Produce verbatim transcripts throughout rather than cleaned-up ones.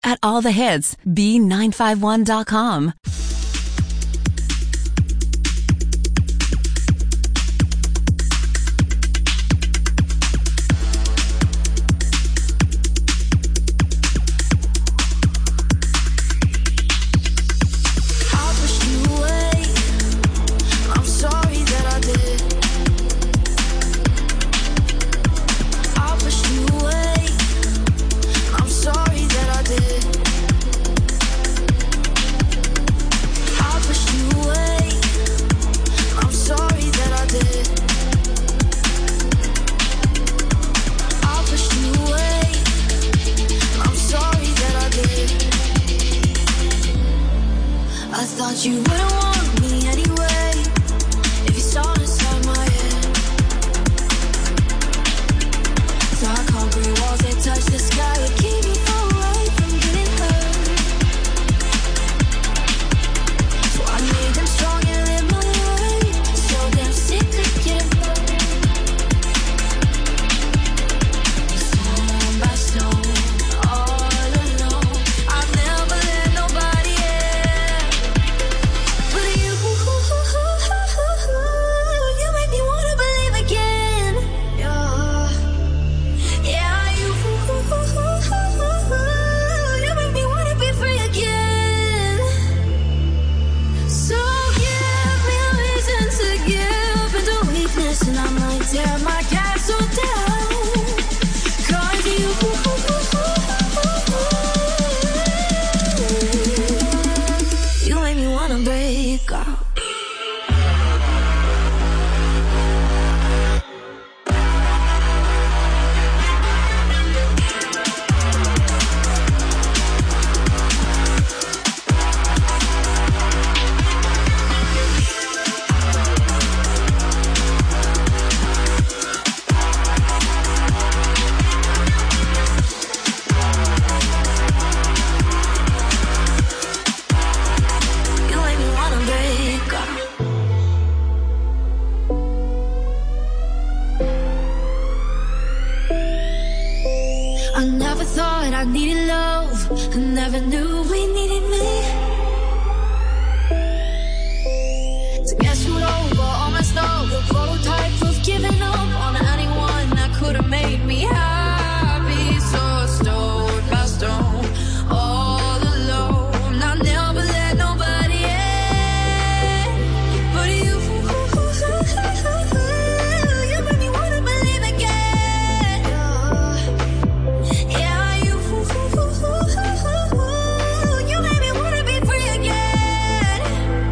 at all the hits B nine five one dot com. You wouldn't want me anyway if you saw inside my head. Dark concrete walls, they touch the sky, would keep me far away from getting hurt. So I made them strong and live my life, so damn sick of getting hurt. Stone by stone, all alone, I've never let nobody in. But you, you make me wanna believe again. Yeah, yeah, you, you make me wanna be free again. So give me a reason to give into weakness, and I might tear my castle down. 'Cause you, you make me wanna break out. You make me wanna break out. I never thought I needed love, I never knew we needed me. So guess who'd over on my stove, the prototype of giving up on anyone that could have made me happy. So stone by stone, all alone, I never let nobody in. But you, you made me wanna believe again. Yeah, you, you made me wanna be free again.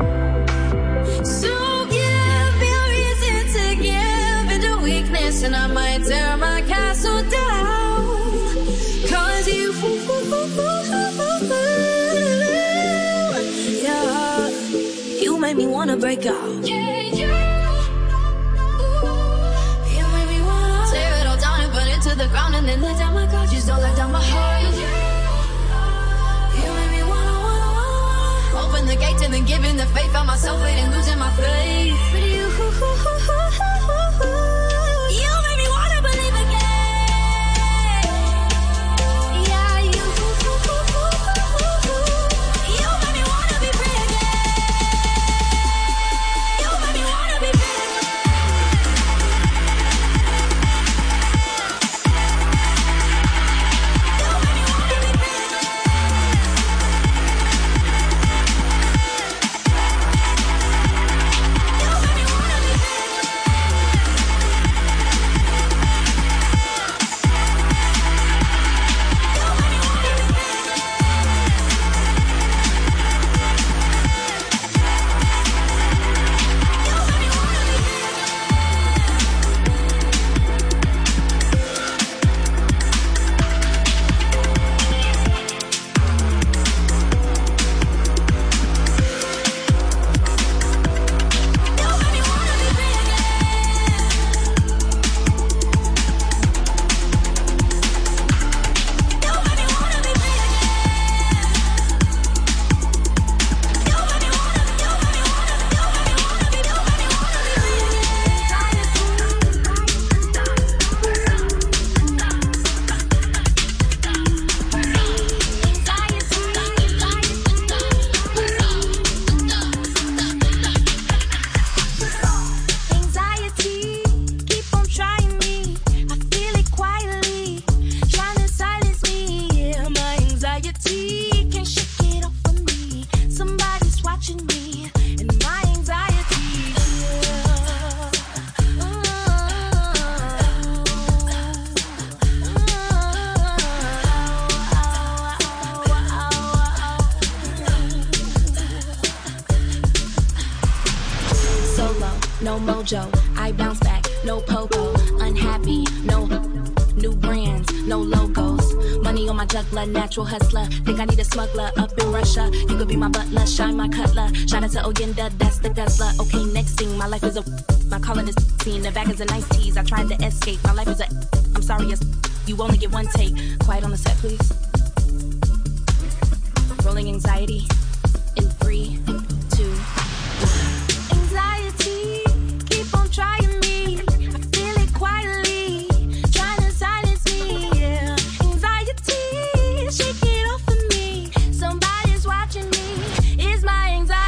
So give me a reason to give into weakness, and I might tear my castle down. 'Cause you, yeah, you made me wanna break out. Yeah, you, you made me wanna tear it all down and burn it to the ground, and then let down my guard. Just don't let down my heart. You made me wanna, wanna, wanna open the gates and then giving the faith. Found myself waiting, losing my faith. But you, you made me wanna believe again. Yeah, you, you made me wanna be free again. You made me wanna be free again. no mojo. I bounce back, no popo. Unhappy, no new brands, no logos. Money on my juggler, natural hustler. Think I need a smuggler up in Russia. You could be my butler, shine my cutler. Shout out to Oyenda, that's the guzzler. Okay, next thing, my life is a. My calling is scene. The back is a nice tease. I tried to escape. My life is a. I'm sorry, as you only get one take. Quiet on the set, please. Rolling anxiety in three, two, one. Anxiety, keep on trying me. I feel it quietly, trying to silence me. Yeah. Anxiety, shake it off of me. Somebody's watching me. It's my anxiety.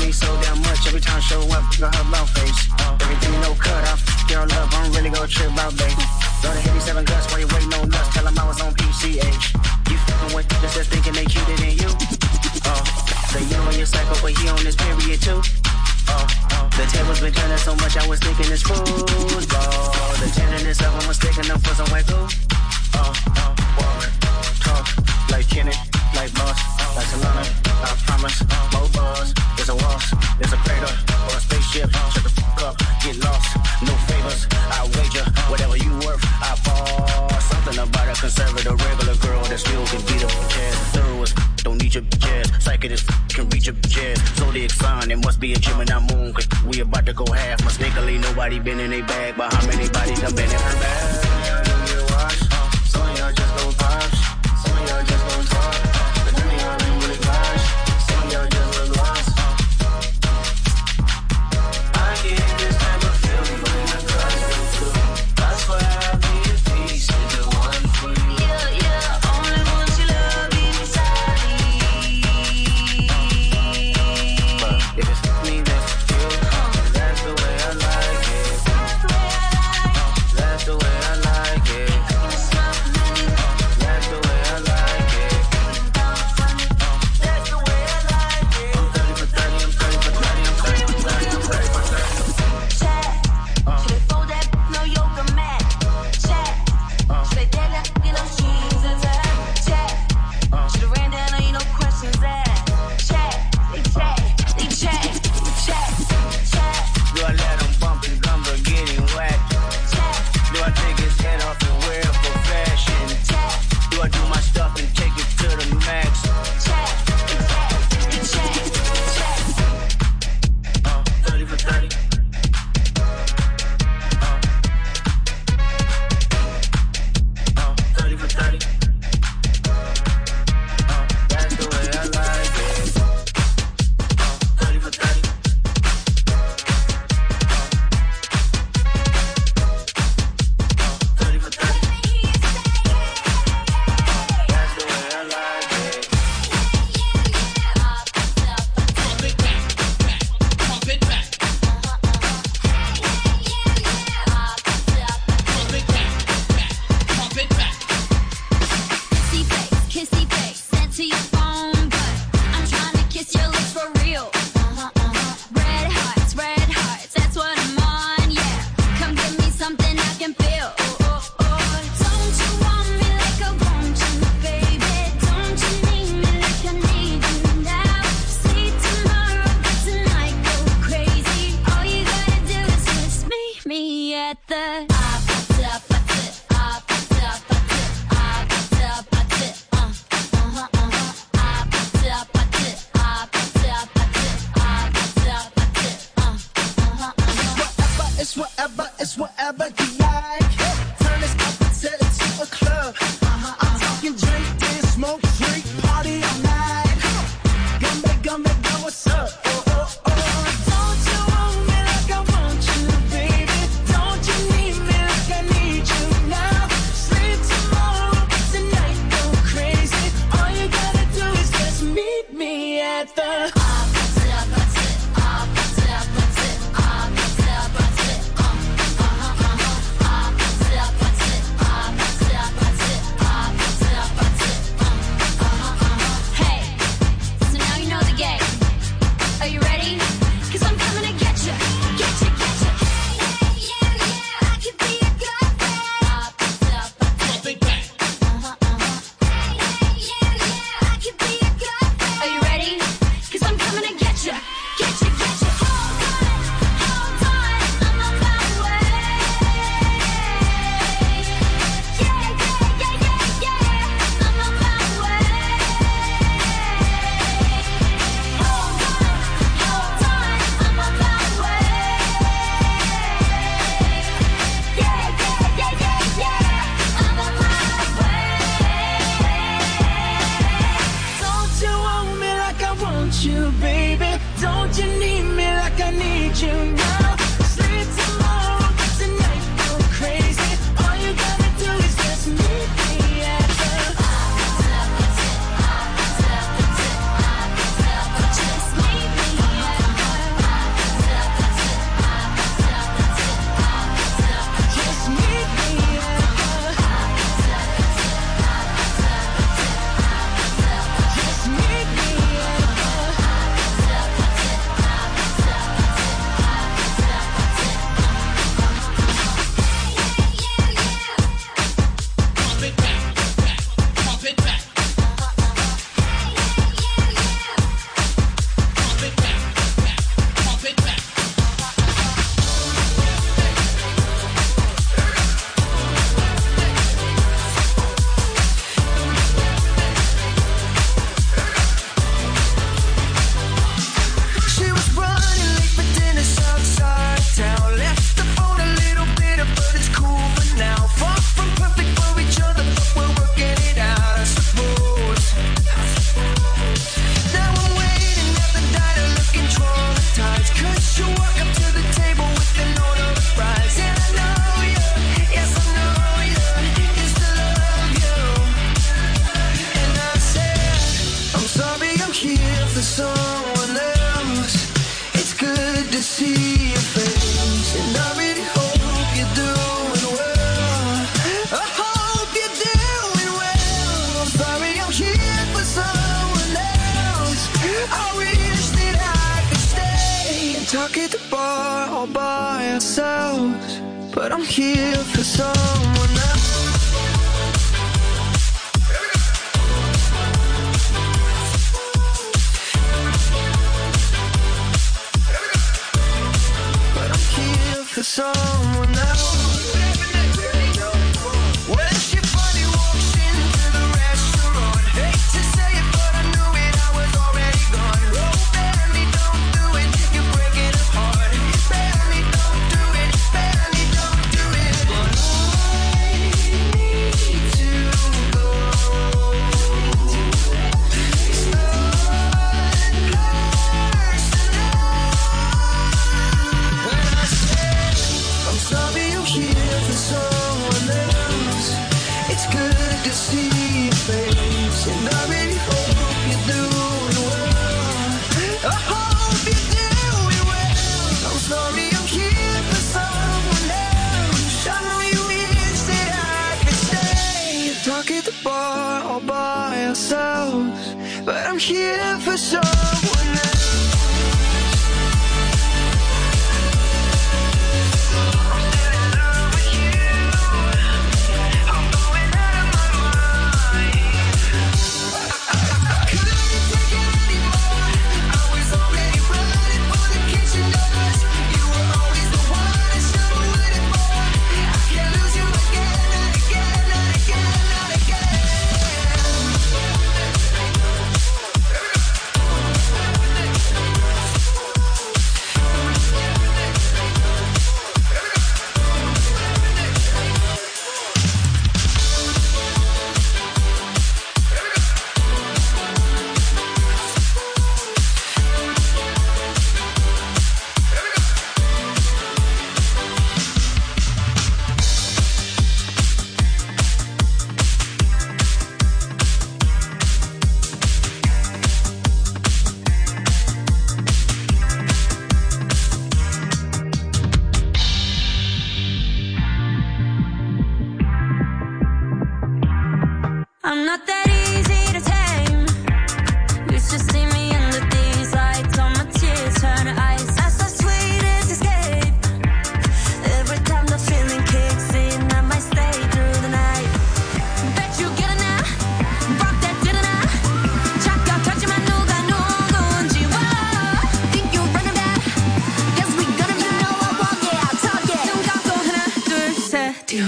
me so damn much every time I show up, got her about face. Everything no cut off, girl love, I'm really gon' trip out, babe. Go to hit me seven guts while you waiting on nuts, tell them I was on P C H. You f***ing with just just thinking they cuter than you. Oh, the you on your cycle, but he on his period too. Oh, oh, the tables been turning so much, I was thinking it's football. The tenderness of them was sticking up for some white glue. Oh, oh, walk, talk, like Kenneth, like Boss, like Solana, I promise, more buzz, there's a waltz, there's a crater, or a spaceship, shut the fuck up, get lost, no favors, I wager, whatever you worth, I fall, something about a conservative regular girl that still can beat up jazz, thorough as don't need your jazz, psychic as can reach your jazz, zodiac sign, it must be a Gemini moon, cause we about to go half, mistakenly nobody been in a bag, but how many bodies done been in her bag? Some of y'all just go vibes, some of y'all just go talk, but none of y'all ain't really vibes, some of y'all just look lost. I get this type of feeling when I cry so good. That's why I'll be at peace with the one for you. Yeah, yeah, only want your love inside me. But if it's me, that's you. That's the way I like it. That's the way I like it. That's the way I like it. That's the way I like it. I'm thirty for thirty, I'm thirty for thirty, I'm thirty for thirty, I'm thirty for thirty. Chat, should I fold that no yoga mat? Chat, should I dare that get no shoes attack? Chat, should I ran down on you no questions asked? Chat, they chat, they chat, they chat, chat. Do I let him bump his gums or get him whacked? Do I take his head off and wear it for fashion? Do I do my stuff and take it to the max? Uh, thirty for thirty. Uh, thirty for thirty. Uh, that's the way I like it. Uh, thirty for thirty. thirty for thirty. That's the way I like it. Kissy face, kissy face, sent to your phone, but I'm trying to kiss your lips for real. Uh-huh, uh-huh. Red hearts, red hearts, that's what I'm on, yeah. Come give me something I can feel. Oh, oh, oh. Don't you want me like I want you, baby? Don't you need me like I need you now? See tomorrow, but tonight go crazy. All you gotta do is just meet me at the It's whatever, it's whatever you like. Turn this up and set it to a club. I'm talking drink, dance, smoke, drink, party all night. Gumbe, gumbe, go, what's up? Oh, oh, oh. Don't you want me like I want you, baby? Don't you need me like I need you now? Sleep tomorrow, tonight go crazy. All you gotta do is just meet me at the Talk at the bar all by ourselves, but I'm here for someone else. But I'm here for someone else. Well, she funny walks into the restaurant. Hate to say it, but I knew it, I was already gone. Oh, baby, don't do it, you're breaking apart. Baby, don't do it, baby, don't do it. But I need to go. It's not personal. When I said I'm sorry you're here for someone else, it's good to see your face, and I really hope you're doing well. I hope you're doing well. I'm sorry I'm here for someone else. I know you wish that I could stay. Talk at the bar all by ourselves, but I'm here for someone else. I'm still in love with you. I'm going out of my mind. I couldn't take it anymore. I was already running for the kitchen doors. You were always the one I should have waited for. I can't lose you again, not again, not again, not again. I'm not that easy to tame. Used to see me under these lights, all my tears turn to ice. That's the sweetest escape. Every time the feeling kicks in, I might stay through the night. Bet you get it now. Rock that dinner now. 착각하지만 누가 누군지 와. Think you're running back. Guess we gonna be. You know I walk it, I talk it. 눈 감고 하나 둘 셋. 뛰어.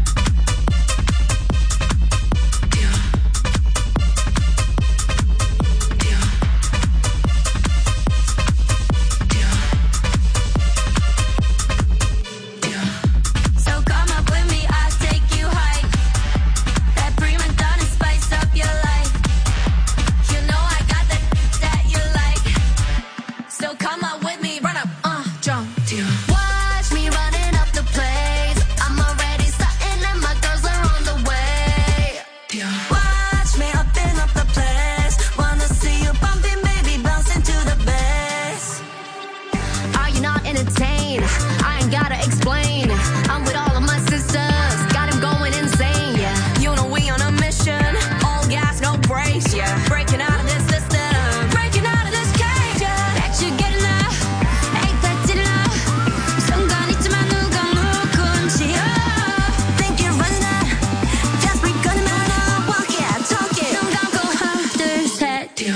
So come up with me, I'll take you high. That prima donna spice up your life. You know I got that that you like. So come up with me, run up, uh, jump. Watch me running up the place. I'm already starting and my girls are on the way. Watch me upping up the place. Wanna see you bumping, baby, bouncing to the bass. Are you not entertained? I ain't gotta explain. I'm with all of my sisters, got him going insane, yeah. You know we on a mission, all gas, no brakes, yeah. Breaking out of this system, breaking out of this cage, yeah. Bet you get enough, ain't that did enough. 순간 있지만 누가 누군지, oh. Think you're running up, just we gonna man up, walk it, talk it. 눈 감고 하나 둘 셋. 뛰어.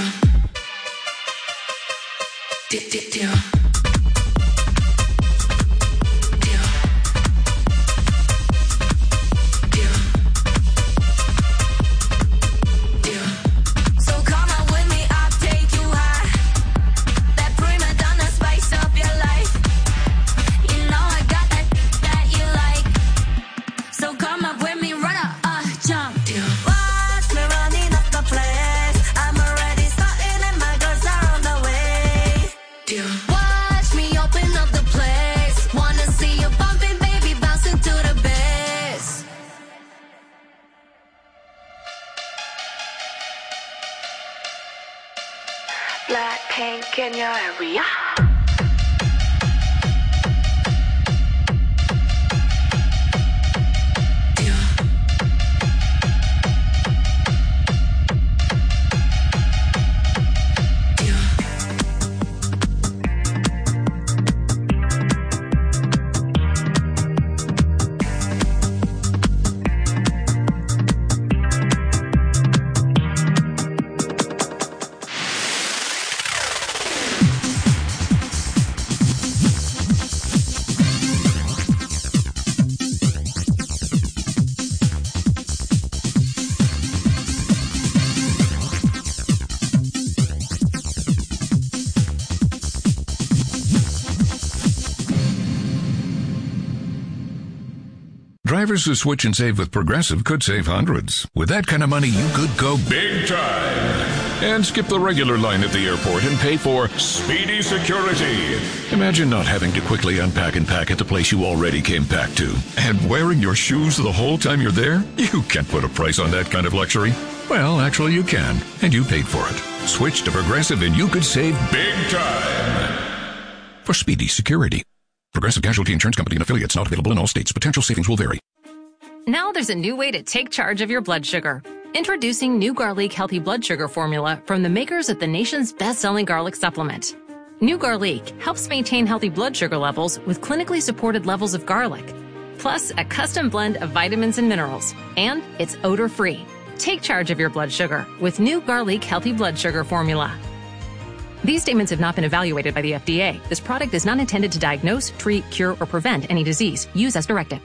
뛰, 뛰, 뛰어. So come on with me, I'll take you high. That prima donna spice up your life. You know I got that that you like. So come up with me, run up, uh, jump. Watch me running up the place. I'm already starting and my girls are on the way. Watch me open up the place. Wanna see you bumping, baby, bouncing to the bass. Blackpink in your area. Drivers who switch and save with Progressive could save hundreds. With that kind of money, you could go big time and skip the regular line at the airport and pay for Speedy Security. Imagine not having to quickly unpack and pack at the place you already came packed to. And wearing your shoes the whole time you're there? You can't put a price on that kind of luxury. Well, actually you can, and you paid for it. Switch to Progressive and you could save big time for Speedy Security. Progressive Casualty Insurance Company and affiliates, not available in all states. Potential savings will vary. Now there's a new way to take charge of your blood sugar. Introducing New Garlic Healthy Blood Sugar Formula from the makers of the nation's best-selling garlic supplement. New Garlic helps maintain healthy blood sugar levels with clinically supported levels of garlic, plus a custom blend of vitamins and minerals, and it's odor-free. Take charge of your blood sugar with New Garlic Healthy Blood Sugar Formula. These statements have not been evaluated by the F D A. This product is not intended to diagnose, treat, cure, or prevent any disease. Use as directed.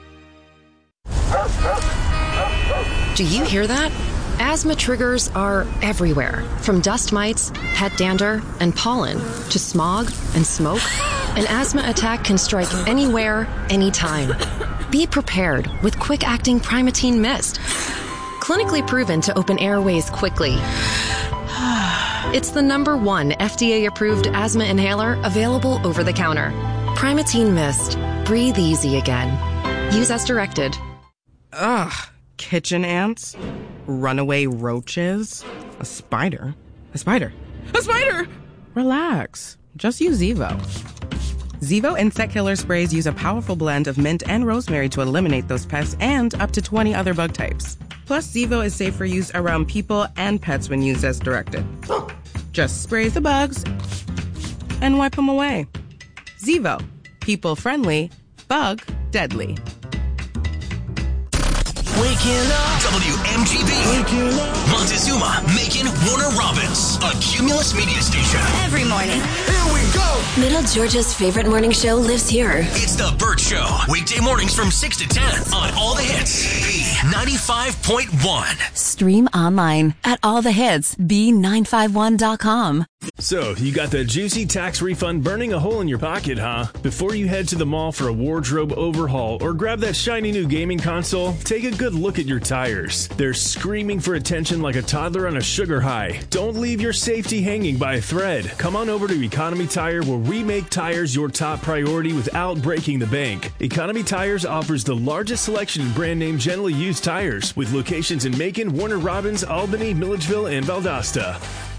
Do you hear that? Asthma triggers are everywhere, from dust mites, pet dander, and pollen, to smog and smoke. An asthma attack can strike anywhere, anytime. Be prepared with quick-acting Primatene Mist. Clinically proven to open airways quickly. It's the number one F D A-approved asthma inhaler available over the counter. Primatene Mist. Breathe easy again. Use as directed. Ugh. Kitchen ants, runaway roaches, a spider, a spider, a spider! Relax. Just use Zevo. Zevo insect killer sprays use a powerful blend of mint and rosemary to eliminate those pests and up to twenty other bug types. Plus, Zevo is safe for use around people and pets when used as directed. Just spray the bugs and wipe them away. Zevo. People friendly, bug deadly. Waking up. W M G B. Waking up. Montezuma, Macon, Warner Robins. A Cumulus media station. Every morning. Here we go. Middle Georgia's favorite morning show lives here. It's The Burt Show. Weekday mornings from six to ten on All the Hits. B ninety-five point one. Stream online at all the hits b nine five one dot com. So, you got the juicy tax refund burning a hole in your pocket, huh? Before you head to the mall for a wardrobe overhaul or grab that shiny new gaming console, take a good look at your tires. They're screaming for attention like a toddler on a sugar high. Don't leave your safety hanging by a thread. Come on over to Economy Tire, where we make tires your top priority without breaking the bank. Economy Tires offers the largest selection of brand name generally used tires, with locations in Macon, Warner Robins, Albany, Milledgeville, and Valdosta.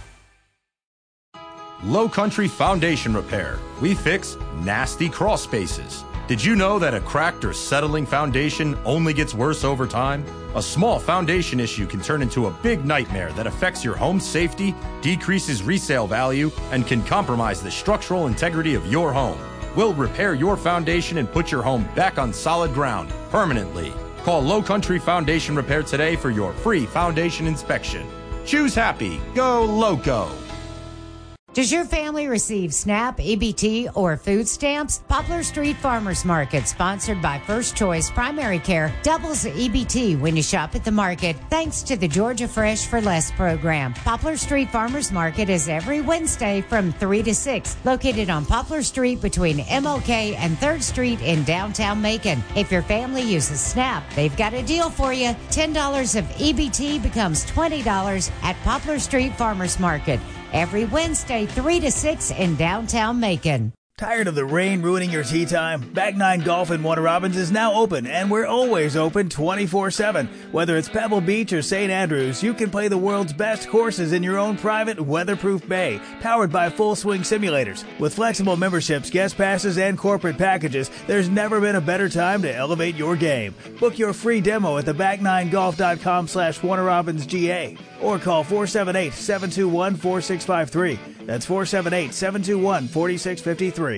Low Country Foundation Repair. We fix nasty crawl spaces. Did you know that a cracked or settling foundation only gets worse over time? A small foundation issue can turn into a big nightmare that affects your home's safety, decreases resale value, and can compromise the structural integrity of your home. We'll repair your foundation and put your home back on solid ground permanently. Call Low Country Foundation Repair today for your free foundation inspection. Choose happy. Go Loco. Does your family receive SNAP, E B T, or food stamps? Poplar Street Farmers Market, sponsored by First Choice Primary Care, doubles the E B T when you shop at the market, thanks to the Georgia Fresh for Less program. Poplar Street Farmers Market is every Wednesday from three to six, located on Poplar Street between M L K and third Street in downtown Macon. If your family uses SNAP, they've got a deal for you. ten dollars of E B T becomes twenty dollars at Poplar Street Farmers Market. Every Wednesday, three to six in downtown Macon. Tired of the rain ruining your tee time? Back Nine Golf in Warner Robins is now open, and we're always open twenty-four seven. Whether it's Pebble Beach or Saint Andrews, you can play the world's best courses in your own private, weatherproof bay, powered by Full Swing Simulators. With flexible memberships, guest passes, and corporate packages, there's never been a better time to elevate your game. Book your free demo at the back nine golf dot com slash Warner Robins G A or call four seven eight, seven two one, four six five three. That's four seven eight, seven two one, four six five three.